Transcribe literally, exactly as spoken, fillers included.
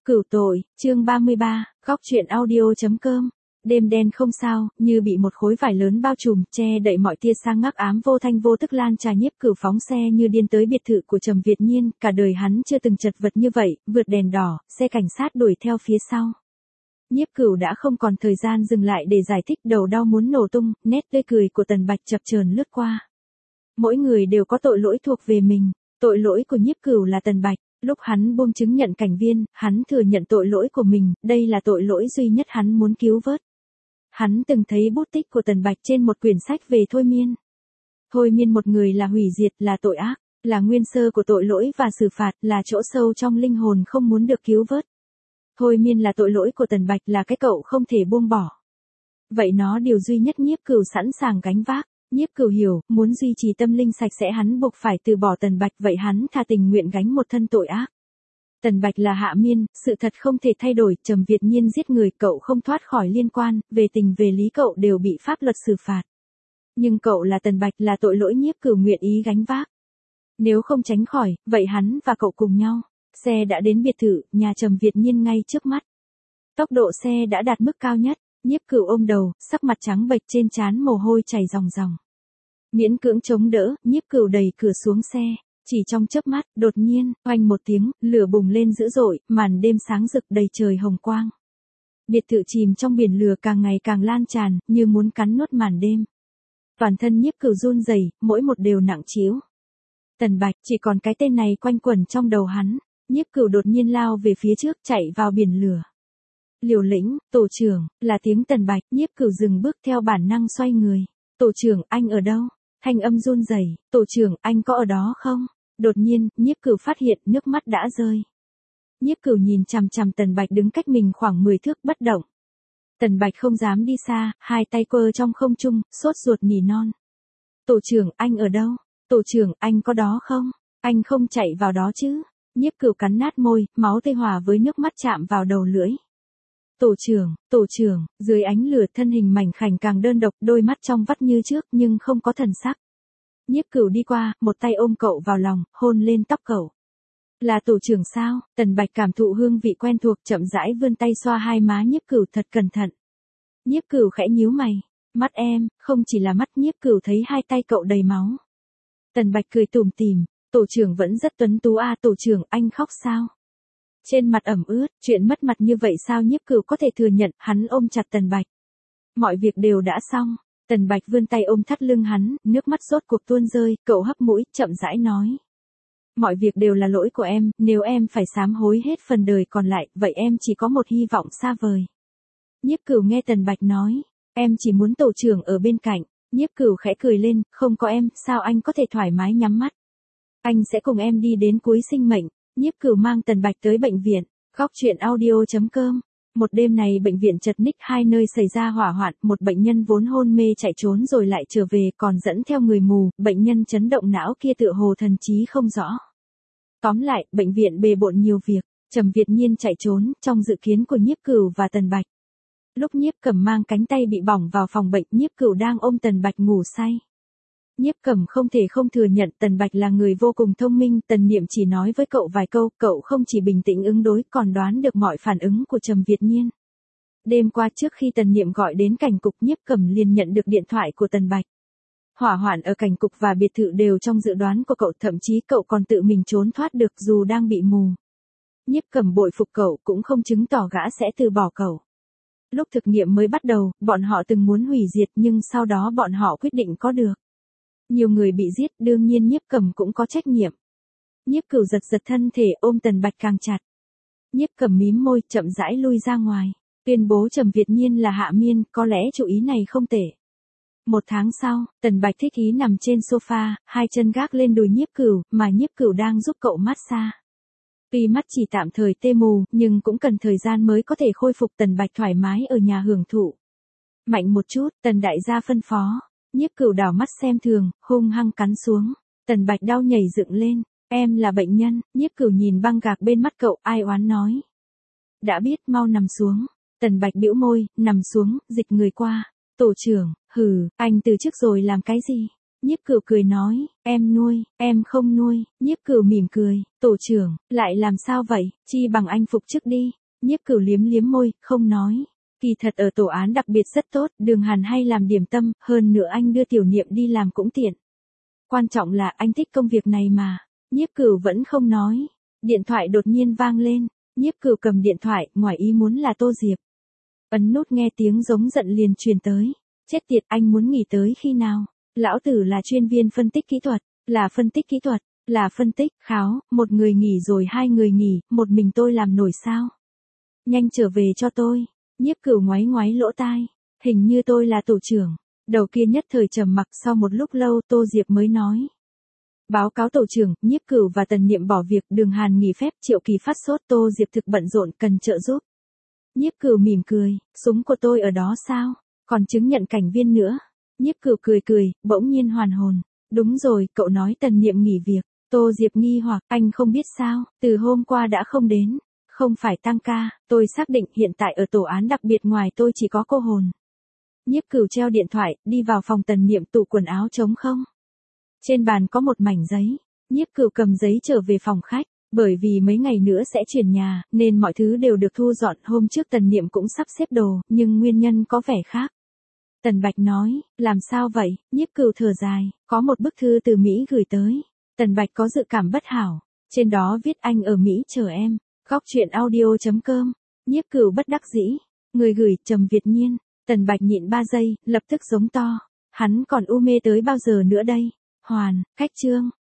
Cửu tội, chương ba mươi ba, góc truyện audio.com. Đêm đen không sao, như bị một khối vải lớn bao trùm, che đậy mọi tia sáng ngắc ám vô thanh vô tức lan tràn. Nhiếp Cửu phóng xe như điên tới biệt thự của Trầm Việt Nhiên, cả đời hắn chưa từng chật vật như vậy, vượt đèn đỏ, xe cảnh sát đuổi theo phía sau. Nhiếp Cửu đã không còn thời gian dừng lại để giải thích, đầu đau muốn nổ tung, nét tươi cười của Tần Bạch chập chờn lướt qua. Mỗi người đều có tội lỗi thuộc về mình, tội lỗi của Nhiếp Cửu là Tần Bạch. Lúc hắn buông chứng nhận cảnh viên, hắn thừa nhận tội lỗi của mình, đây là tội lỗi duy nhất hắn muốn cứu vớt. Hắn từng thấy bút tích của Tần Bạch trên một quyển sách về thôi miên. Thôi miên một người là hủy diệt, là tội ác, là nguyên sơ của tội lỗi và xử phạt, là chỗ sâu trong linh hồn không muốn được cứu vớt. Thôi miên là tội lỗi của Tần Bạch, là cái cậu không thể buông bỏ. Vậy nó điều duy nhất Nhiếp Cửu sẵn sàng gánh vác. Nhiếp Cửu hiểu, muốn duy trì tâm linh sạch sẽ hắn buộc phải từ bỏ Tần Bạch, vậy hắn thà tình nguyện gánh một thân tội ác. Tần Bạch là hạ miên, sự thật không thể thay đổi, Trầm Việt Nhiên giết người, cậu không thoát khỏi liên quan, về tình về lý cậu đều bị pháp luật xử phạt. Nhưng cậu là Tần Bạch, là tội lỗi Nhiếp Cửu nguyện ý gánh vác. Nếu không tránh khỏi, vậy hắn và cậu cùng nhau. Xe đã đến biệt thự, nhà Trầm Việt Nhiên ngay trước mắt. Tốc độ xe đã đạt mức cao nhất. Nhiếp Cửu ôm đầu, sắc mặt trắng bệch, trên trán mồ hôi chảy ròng ròng. Miễn cưỡng chống đỡ, Nhiếp Cửu đẩy cửa xuống xe, chỉ trong chớp mắt, đột nhiên, oanh một tiếng, lửa bùng lên dữ dội, màn đêm sáng rực đầy trời hồng quang. Biệt thự chìm trong biển lửa càng ngày càng lan tràn, như muốn cắn nuốt màn đêm. Toàn thân Nhiếp Cửu run rẩy, mỗi một đều nặng trĩu. Tần Bạch, chỉ còn cái tên này quanh quẩn trong đầu hắn. Nhiếp Cửu đột nhiên lao về phía trước, chạy vào biển lửa. Liều lĩnh, tổ trưởng, là tiếng Tần Bạch. Nhiếp Cửu dừng bước, theo bản năng xoay người. Tổ trưởng, anh ở đâu? Thanh âm run rẩy. Tổ trưởng, anh có ở đó không? Đột nhiên, Nhiếp Cửu phát hiện nước mắt đã rơi. Nhiếp Cửu nhìn chằm chằm Tần Bạch đứng cách mình khoảng mười thước bất động. Tần Bạch không dám đi xa, hai tay quơ trong không trung, sốt ruột nỉ non. Tổ trưởng, anh ở đâu? Tổ trưởng, anh có đó không? Anh không chạy vào đó chứ? Nhiếp Cửu cắn nát môi, máu tê hòa với nước mắt chạm vào đầu lưỡi. Tổ trưởng, tổ trưởng, dưới ánh lửa thân hình mảnh khảnh càng đơn độc, đôi mắt trong vắt như trước nhưng không có thần sắc. Nhiếp Cửu đi qua, một tay ôm cậu vào lòng, hôn lên tóc cậu. Là tổ trưởng sao? Tần Bạch cảm thụ hương vị quen thuộc, chậm rãi vươn tay xoa hai má Nhiếp Cửu thật cẩn thận. Nhiếp Cửu khẽ nhíu mày. Mắt em, không chỉ là mắt. Nhiếp Cửu thấy hai tay cậu đầy máu. Tần Bạch cười tủm tỉm. Tổ trưởng vẫn rất tuấn tú à, tổ trưởng, anh khóc sao? Trên mặt ẩm ướt, chuyện mất mặt như vậy sao Nhiếp Cửu có thể thừa nhận, hắn ôm chặt Tần Bạch. Mọi việc đều đã xong. Tần Bạch vươn tay ôm thắt lưng hắn, nước mắt rốt cuộc tuôn rơi, cậu hấp mũi, chậm rãi nói. Mọi việc đều là lỗi của em, nếu em phải sám hối hết phần đời còn lại, vậy em chỉ có một hy vọng xa vời. Nhiếp Cửu nghe Tần Bạch nói, em chỉ muốn tổ trưởng ở bên cạnh. Nhiếp Cửu khẽ cười lên, không có em, sao anh có thể thoải mái nhắm mắt? Anh sẽ cùng em đi đến cuối sinh mệnh. Nhiếp Cửu mang Tần Bạch tới bệnh viện. Góc truyện audio.com. Một đêm này bệnh viện chật ních, hai nơi xảy ra hỏa hoạn, một bệnh nhân vốn hôn mê chạy trốn rồi lại trở về, còn dẫn theo người mù, bệnh nhân chấn động não kia tựa hồ thần trí không rõ. Tóm lại, bệnh viện bề bộn nhiều việc, Trầm Việt Nhiên chạy trốn, trong dự kiến của Nhiếp Cửu và Tần Bạch. Lúc Nhiếp Cẩm mang cánh tay bị bỏng vào phòng bệnh, Nhiếp Cửu đang ôm Tần Bạch ngủ say. Nhiếp Cẩm không thể không thừa nhận Tần Bạch là người vô cùng thông minh, Tần Niệm chỉ nói với cậu vài câu, cậu không chỉ bình tĩnh ứng đối, còn đoán được mọi phản ứng của Trầm Việt Nhiên. Đêm qua trước khi Tần Niệm gọi đến cảnh cục, Nhiếp Cẩm liền nhận được điện thoại của Tần Bạch. Hỏa hoạn ở cảnh cục và biệt thự đều trong dự đoán của cậu, thậm chí cậu còn tự mình trốn thoát được dù đang bị mù. Nhiếp Cẩm bội phục cậu, cũng không chứng tỏ gã sẽ từ bỏ cậu. Lúc thực nghiệm mới bắt đầu, bọn họ từng muốn hủy diệt nhưng sau đó bọn họ quyết định có được. Nhiều người bị giết, đương nhiên Nhiếp Cẩm cũng có trách nhiệm. Nhiếp Cửu giật giật thân thể, ôm Tần Bạch càng chặt. Nhiếp Cẩm mím môi, chậm rãi lui ra ngoài, tuyên bố Trầm Việt Nhiên là hạ miên, có lẽ chủ ý này không tệ. Một tháng sau, Tần Bạch thích ý nằm trên sofa, hai chân gác lên đùi Nhiếp Cửu, mà Nhiếp Cửu đang giúp cậu massage. Tuy mắt chỉ tạm thời tê mù, nhưng cũng cần thời gian mới có thể khôi phục. Tần Bạch thoải mái ở nhà hưởng thụ. Mạnh một chút, Tần đại gia phân phó. Nhiếp Cửu đảo mắt xem thường, hung hăng cắn xuống. Tần Bạch đau nhảy dựng lên. Em là bệnh nhân. Nhiếp Cửu nhìn băng gạc bên mắt cậu, ai oán nói. Đã biết, mau nằm xuống. Tần Bạch bĩu môi, nằm xuống, dịch người qua. Tổ trưởng, hừ, anh từ trước rồi làm cái gì? Nhiếp Cửu cười nói, em nuôi, em không nuôi. Nhiếp Cửu mỉm cười, tổ trưởng, lại làm sao vậy, chi bằng anh phục chức đi. Nhiếp Cửu liếm liếm môi, không nói. Kỳ thật ở tổ án đặc biệt rất tốt, Đường Hàn hay làm điểm tâm, hơn nữa anh đưa Tiểu Niệm đi làm cũng tiện. Quan trọng là anh thích công việc này mà. Nhiếp Cửu vẫn không nói. Điện thoại đột nhiên vang lên. Nhiếp Cửu cầm điện thoại, ngoài ý muốn là Tô Diệp. Ấn nút nghe tiếng giống giận liền truyền tới. Chết tiệt, anh muốn nghỉ tới khi nào? Lão tử là chuyên viên phân tích kỹ thuật, là phân tích kỹ thuật, là phân tích, kháo, một người nghỉ rồi hai người nghỉ, một mình tôi làm nổi sao? Nhanh trở về cho tôi. Nhiếp Cửu ngoáy ngoáy lỗ tai. Hình như tôi là tổ trưởng. Đầu kia nhất thời trầm mặc, sau một lúc lâu Tô Diệp mới nói. Báo cáo tổ trưởng, Nhiếp Cửu và Tần Niệm bỏ việc, Đường Hàn nghỉ phép, Triệu Kỳ phát sốt, Tô Diệp thực bận rộn, cần trợ giúp. Nhiếp Cửu mỉm cười, súng của tôi ở đó sao? Còn chứng nhận cảnh viên nữa. Nhiếp Cửu cười cười, bỗng nhiên hoàn hồn. Đúng rồi, cậu nói Tần Niệm nghỉ việc. Tô Diệp nghi hoặc, anh không biết sao, từ hôm qua đã không đến. Không phải tăng ca, tôi xác định hiện tại ở tổ án đặc biệt ngoài tôi chỉ có cô hồn. Nhiếp Cửu treo điện thoại, đi vào phòng Tần Niệm, tủ quần áo trống không. Trên bàn có một mảnh giấy. Nhiếp Cửu cầm giấy trở về phòng khách. Bởi vì mấy ngày nữa sẽ chuyển nhà, nên mọi thứ đều được thu dọn. Hôm trước Tần Niệm cũng sắp xếp đồ, nhưng nguyên nhân có vẻ khác. Tần Bạch nói, làm sao vậy? Nhiếp Cửu thở dài, có một bức thư từ Mỹ gửi tới. Tần Bạch có dự cảm bất hảo. Trên đó viết anh ở Mỹ chờ em. Góc chuyện audio chấm com. Nhiếp Cửu bất đắc dĩ. Người gửi, Trầm Việt Nhiên. Tần Bạch nhịn ba giây, lập tức giống to. Hắn còn u mê tới bao giờ nữa đây? Hoàn, cách chương.